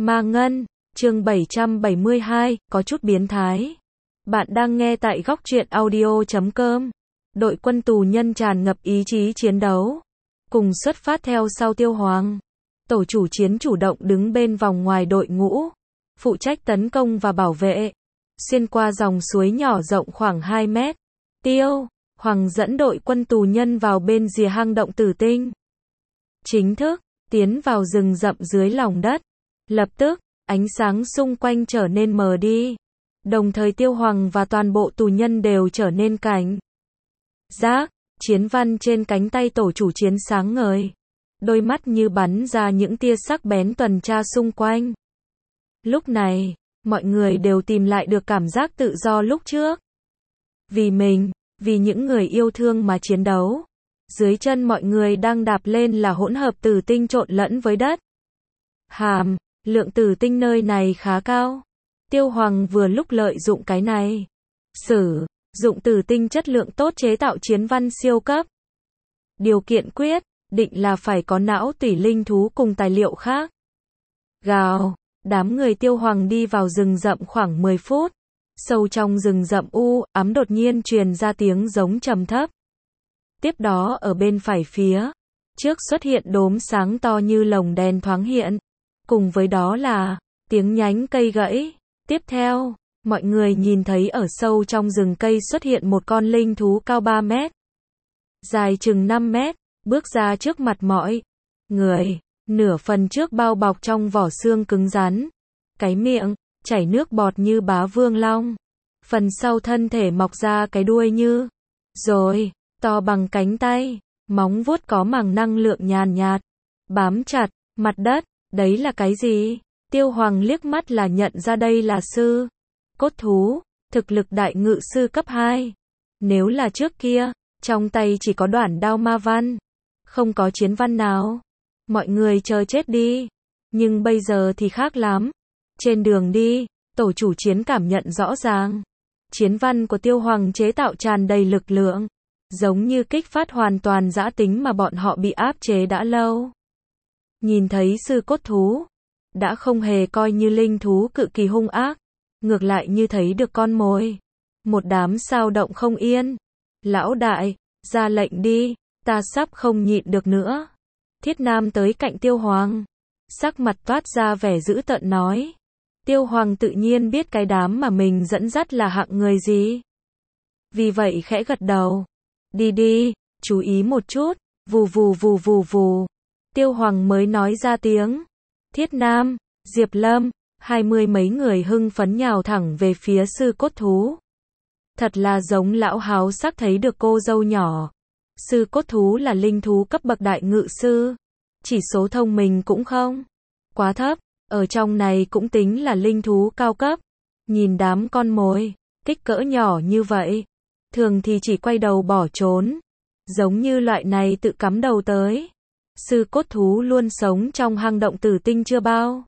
Ma Ngân, chương 772, có chút biến thái. Bạn đang nghe tại góc truyện audio.com. Đội quân tù nhân tràn ngập ý chí chiến đấu. Cùng xuất phát theo sau Tiêu Hoàng. Tổ chủ chiến chủ động đứng bên vòng ngoài đội ngũ. Phụ trách tấn công và bảo vệ. Xuyên qua dòng suối nhỏ rộng khoảng 2 mét. Tiêu Hoàng dẫn đội quân tù nhân vào bên rìa hang động Tử Tinh. Chính thức tiến vào rừng rậm dưới lòng đất. Lập tức, ánh sáng xung quanh trở nên mờ đi. Đồng thời Tiêu Hoàng và toàn bộ tù nhân đều trở nên cảnh giác. Chiến văn trên cánh tay tổ chủ chiến sáng ngời. Đôi mắt như bắn ra những tia sắc bén tuần tra xung quanh. Lúc này, mọi người đều tìm lại được cảm giác tự do lúc trước. Vì mình, vì những người yêu thương mà chiến đấu. Dưới chân mọi người đang đạp lên là hỗn hợp tử tinh trộn lẫn với đất. Hàm lượng tử tinh nơi này khá cao. Tiêu Hoàng vừa lúc lợi dụng cái này. Sử dụng tử tinh chất lượng tốt chế tạo chiến văn siêu cấp. Điều kiện quyết định là phải có não tủy linh thú cùng tài liệu khác. Gào, đám người Tiêu Hoàng đi vào rừng rậm khoảng 10 phút. Sâu trong rừng rậm ám đột nhiên truyền ra tiếng giống trầm thấp. Tiếp đó ở bên phải phía trước xuất hiện đốm sáng to như lồng đèn thoáng hiện. Cùng với đó là tiếng nhánh cây gãy. Tiếp theo, mọi người nhìn thấy ở sâu trong rừng cây xuất hiện một con linh thú cao 3 mét. Dài chừng 5 mét, bước ra trước mặt mọi người. Nửa phần trước bao bọc trong vỏ xương cứng rắn. Cái miệng chảy nước bọt như bá vương long. Phần sau thân thể mọc ra cái đuôi như rồi, to bằng cánh tay. Móng vuốt có màng năng lượng nhàn nhạt. Bám chặt mặt đất. Đấy là cái gì? Tiêu Hoàng liếc mắt là nhận ra đây là sư cốt thú, thực lực đại ngự sư cấp 2. Nếu là trước kia, trong tay chỉ có đoạn đao ma văn, không có chiến văn nào. Mọi người chờ chết đi. Nhưng bây giờ thì khác lắm. Trên đường đi, tổ chủ chiến cảm nhận rõ ràng. Chiến văn của Tiêu Hoàng chế tạo tràn đầy lực lượng. Giống như kích phát hoàn toàn dã tính mà bọn họ bị áp chế đã lâu. Nhìn thấy sư cốt thú, đã không hề coi như linh thú cực kỳ hung ác, ngược lại như thấy được con mồi. Một đám sao động không yên. Lão đại, ra lệnh đi, ta sắp không nhịn được nữa. Thiết Nam tới cạnh Tiêu Hoàng, sắc mặt toát ra vẻ dữ tợn nói. Tiêu Hoàng tự nhiên biết cái đám mà mình dẫn dắt là hạng người gì. Vì vậy khẽ gật đầu. Đi đi, chú ý một chút, vù vù vù vù vù. Tiêu Hoàng mới nói ra tiếng. Thiết Nam, Diệp Lâm, 20 mấy người hưng phấn nhào thẳng về phía sư cốt thú. Thật là giống lão háo sắc thấy được cô dâu nhỏ. Sư cốt thú là linh thú cấp bậc đại ngự sư. Chỉ số thông minh cũng không quá thấp. Ở trong này cũng tính là linh thú cao cấp. Nhìn đám con mồi, kích cỡ nhỏ như vậy. Thường thì chỉ quay đầu bỏ trốn. Giống như loại này tự cắm đầu tới. Sư cốt thú luôn sống trong hang động Tử Tinh chưa bao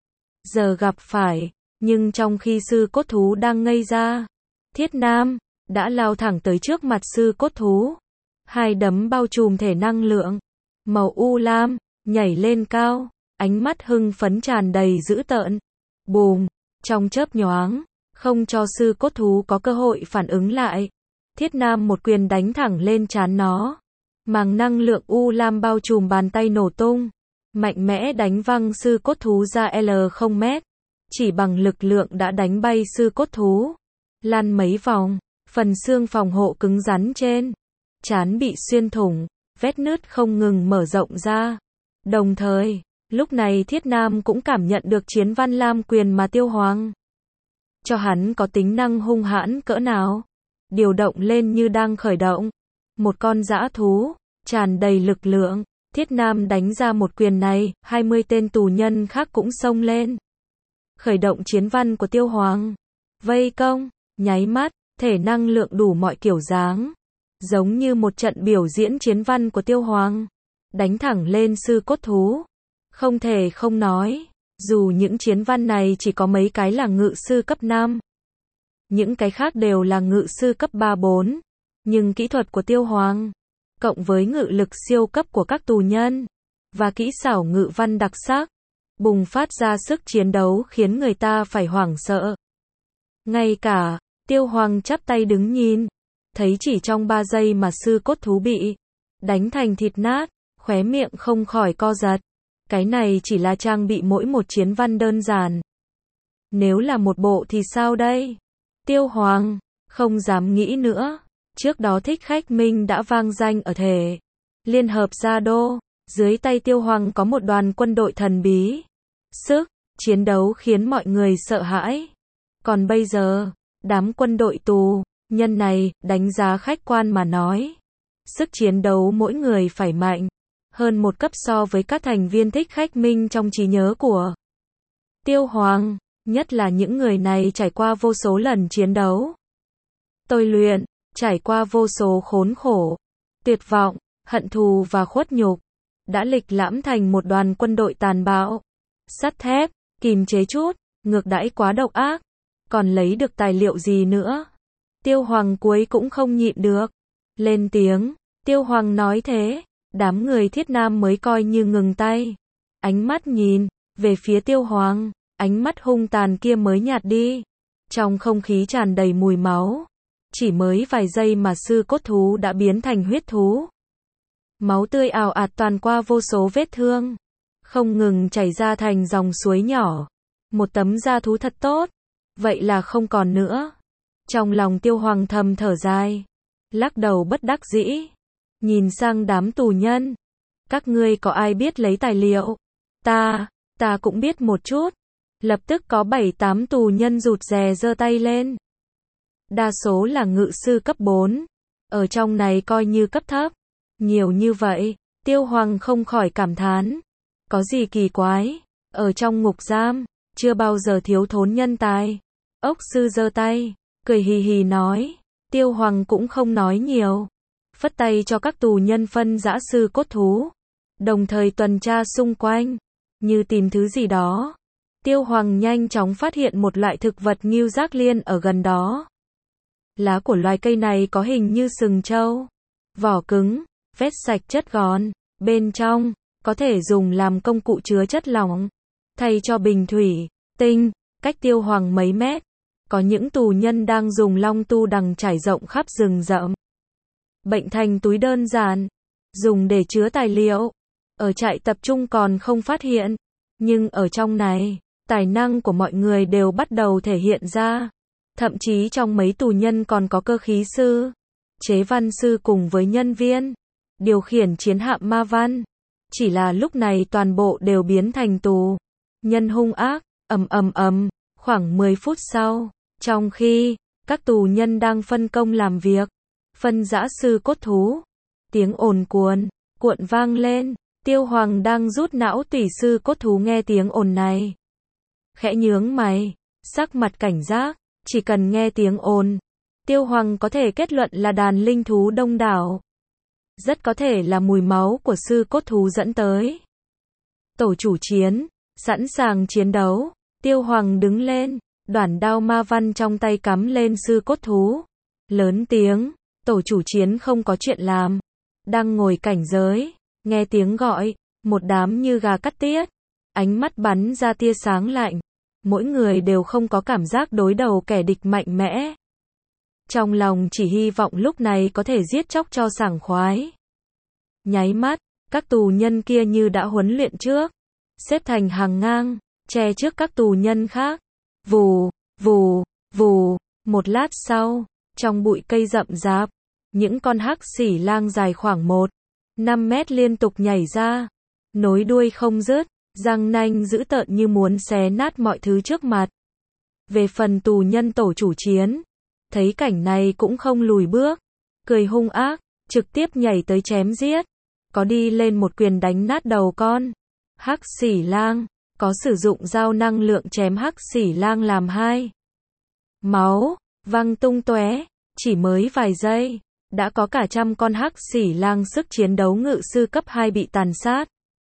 giờ gặp phải, nhưng trong khi sư cốt thú đang ngây ra, Thiết Nam đã lao thẳng tới trước mặt sư cốt thú. Hai đấm bao trùm thể năng lượng màu u lam, nhảy lên cao, ánh mắt hưng phấn tràn đầy dữ tợn. Bùm, trong chớp nhoáng, không cho sư cốt thú có cơ hội phản ứng lại. Thiết Nam một quyền đánh thẳng lên trán nó. Màng năng lượng u lam bao trùm bàn tay nổ tung, mạnh mẽ đánh văng sư cốt thú ra L0 mét. Chỉ bằng lực lượng đã đánh bay sư cốt thú. Lăn mấy vòng, phần xương phòng hộ cứng rắn trên trán bị xuyên thủng, vết nứt không ngừng mở rộng ra. Đồng thời, lúc này Thiết Nam cũng cảm nhận được chiến văn lam quyền mà Tiêu Hoàng cho hắn có tính năng hung hãn cỡ nào. Điều động lên như đang khởi động. Một con dã thú, tràn đầy lực lượng. Thiết Nam đánh ra một quyền này, 20 tên tù nhân khác cũng xông lên. Khởi động chiến văn của Tiêu Hoàng. Vây công, nháy mắt, thể năng lượng đủ mọi kiểu dáng. Giống như một trận biểu diễn chiến văn của Tiêu Hoàng. Đánh thẳng lên sư cốt thú. Không thể không nói, dù những chiến văn này chỉ có mấy cái là ngự sư cấp 5. Những cái khác đều là ngự sư cấp 3-4. Nhưng kỹ thuật của Tiêu Hoàng, cộng với ngự lực siêu cấp của các tù nhân, và kỹ xảo ngự văn đặc sắc, bùng phát ra sức chiến đấu khiến người ta phải hoảng sợ. Ngay cả Tiêu Hoàng chắp tay đứng nhìn, thấy chỉ trong 3 giây mà sư cốt thú bị đánh thành thịt nát, khóe miệng không khỏi co giật. Cái này chỉ là trang bị mỗi một chiến văn đơn giản. Nếu là một bộ thì sao đây? Tiêu Hoàng không dám nghĩ nữa. Trước đó Thích Khách Minh đã vang danh ở thể Liên Hợp Gia Đô. Dưới tay Tiêu Hoàng có một đoàn quân đội thần bí. Sức chiến đấu khiến mọi người sợ hãi. Còn bây giờ, đám quân đội tù nhân này, đánh giá khách quan mà nói, sức chiến đấu mỗi người phải mạnh hơn một cấp so với các thành viên Thích Khách Minh trong trí nhớ của Tiêu Hoàng, nhất là những người này trải qua vô số lần chiến đấu, tôi luyện, trải qua vô số khốn khổ, tuyệt vọng, hận thù và khuất nhục, đã lịch lãm thành một đoàn quân đội tàn bạo, sắt thép, kìm chế chút, ngược đãi quá độc ác, còn lấy được tài liệu gì nữa? Tiêu Hoàng cuối cũng không nhịn được, lên tiếng. Tiêu Hoàng nói thế, đám người Thiết Nam mới coi như ngừng tay, ánh mắt nhìn về phía Tiêu Hoàng, ánh mắt hung tàn kia mới nhạt đi. Trong không khí tràn đầy mùi máu, chỉ mới vài giây mà sư cốt thú đã biến thành huyết thú. Máu tươi ào ạt toàn qua vô số vết thương, không ngừng chảy ra thành dòng suối nhỏ. Một tấm da thú thật tốt, vậy là không còn nữa. Trong lòng Tiêu Hoàng thầm thở dài, lắc đầu bất đắc dĩ, nhìn sang đám tù nhân. Các ngươi có ai biết lấy tài liệu? Ta cũng biết một chút. Lập tức có 7-8 tù nhân rụt rè giơ tay lên. Đa số là ngự sư cấp 4, ở trong này coi như cấp thấp. Nhiều như vậy, Tiêu Hoàng không khỏi cảm thán. Có gì kỳ quái, ở trong ngục giam, chưa bao giờ thiếu thốn nhân tài. Ốc sư giơ tay, cười hì hì nói. Tiêu Hoàng cũng không nói nhiều, phất tay cho các tù nhân phân dã sư cốt thú, đồng thời tuần tra xung quanh, như tìm thứ gì đó. Tiêu Hoàng nhanh chóng phát hiện một loại thực vật ngưu giác liên ở gần đó. Lá của loài cây này có hình như sừng trâu, vỏ cứng, vết sạch chất gòn, bên trong có thể dùng làm công cụ chứa chất lỏng, thay cho bình thủy tinh. Cách Tiêu Hoàng mấy mét, có những tù nhân đang dùng long tu đằng trải rộng khắp rừng rậm. Bệnh thành túi đơn giản, dùng để chứa tài liệu. Ở trại tập trung còn không phát hiện, nhưng ở trong này, tài năng của mọi người đều bắt đầu thể hiện ra. Thậm chí trong mấy tù nhân còn có cơ khí sư, chế văn sư cùng với nhân viên điều khiển chiến hạm ma văn. Chỉ là lúc này toàn bộ đều biến thành tù nhân hung ác. Khoảng 10 phút sau, trong khi các tù nhân đang phân công làm việc, phân dã sư cốt thú, tiếng ồn cuộn vang lên. Tiêu Hoàng đang rút não tủy sư cốt thú nghe tiếng ồn này, khẽ nhướng mày, sắc mặt cảnh giác. Chỉ cần nghe tiếng ồn, Tiêu Hoàng có thể kết luận là đàn linh thú đông đảo, rất có thể là mùi máu của sư cốt thú dẫn tới. Tổ chủ chiến, sẵn sàng chiến đấu. Tiêu Hoàng đứng lên, đoản đao ma văn trong tay cắm lên sư cốt thú, lớn tiếng. Tổ chủ chiến không có chuyện làm, đang ngồi cảnh giới, nghe tiếng gọi, một đám như gà cắt tiết, ánh mắt bắn ra tia sáng lạnh. Mỗi người đều không có cảm giác đối đầu kẻ địch mạnh mẽ, trong lòng chỉ hy vọng lúc này có thể giết chóc cho sảng khoái. Nháy mắt, các tù nhân kia như đã huấn luyện trước, xếp thành hàng ngang, che trước các tù nhân khác. Vù, vù, vù. Một lát sau, trong bụi cây rậm rạp, những con hắc xỉ lang dài khoảng 1-5 mét liên tục nhảy ra, nối đuôi không dứt, răng nanh dữ tợn như muốn xé nát mọi thứ trước mặt. Về phần tù nhân tổ chủ chiến, thấy cảnh này cũng không lùi bước, cười hung ác, trực tiếp nhảy tới chém giết. Có đi lên một quyền đánh nát đầu con hắc xỉ lang, có sử dụng dao năng lượng chém hắc xỉ lang làm hai. Máu văng tung tóe, chỉ mới vài giây, đã có cả trăm con hắc xỉ lang sức chiến đấu ngự sư cấp 2 bị tàn sát.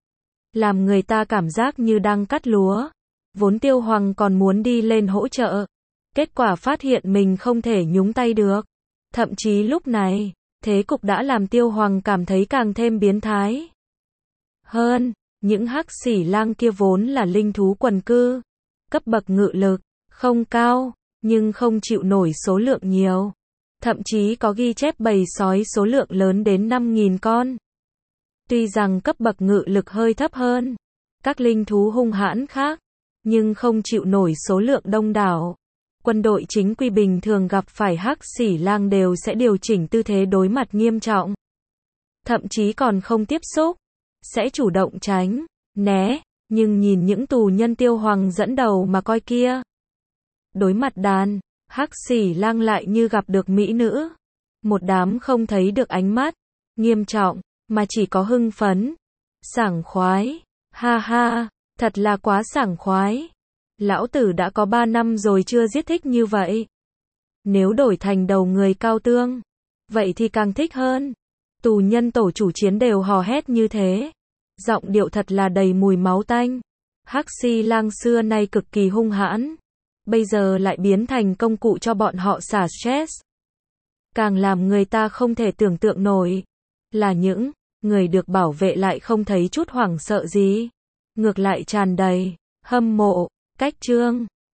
Làm người ta cảm giác như đang cắt lúa. Vốn Tiêu Hoàng còn muốn đi lên hỗ trợ, kết quả phát hiện mình không thể nhúng tay được. Thậm chí lúc này, thế cục đã làm Tiêu Hoàng cảm thấy càng thêm biến thái hơn. Những hắc xỉ lang kia vốn là linh thú quần cư, cấp bậc ngự lực không cao, nhưng không chịu nổi số lượng nhiều. Thậm chí có ghi chép bầy sói số lượng lớn đến 5.000 con. Tuy rằng cấp bậc ngự lực hơi thấp hơn các linh thú hung hãn khác, nhưng không chịu nổi số lượng đông đảo. Quân đội chính quy bình thường gặp phải hắc xỉ lang đều sẽ điều chỉnh tư thế đối mặt nghiêm trọng. Thậm chí còn không tiếp xúc, sẽ chủ động tránh, né, nhưng nhìn những tù nhân Tiêu Hoàng dẫn đầu mà coi kia. Đối mặt đàn, hắc xỉ lang lại như gặp được mỹ nữ. Một đám không thấy được ánh mắt, nghiêm trọng, mà chỉ có hưng phấn, sảng khoái. Ha ha, thật là quá sảng khoái. Lão tử đã có 3 năm rồi chưa giết thích như vậy. Nếu đổi thành đầu người Cao Tương, vậy thì càng thích hơn. Tù nhân tổ chủ chiến đều hò hét như thế. Giọng điệu thật là đầy mùi máu tanh. Hắc xỉ lang xưa nay cực kỳ hung hãn, bây giờ lại biến thành công cụ cho bọn họ xả stress. Càng làm người ta không thể tưởng tượng nổi là những người được bảo vệ lại không thấy chút hoảng sợ gì, ngược lại tràn đầy hâm mộ, cách trương.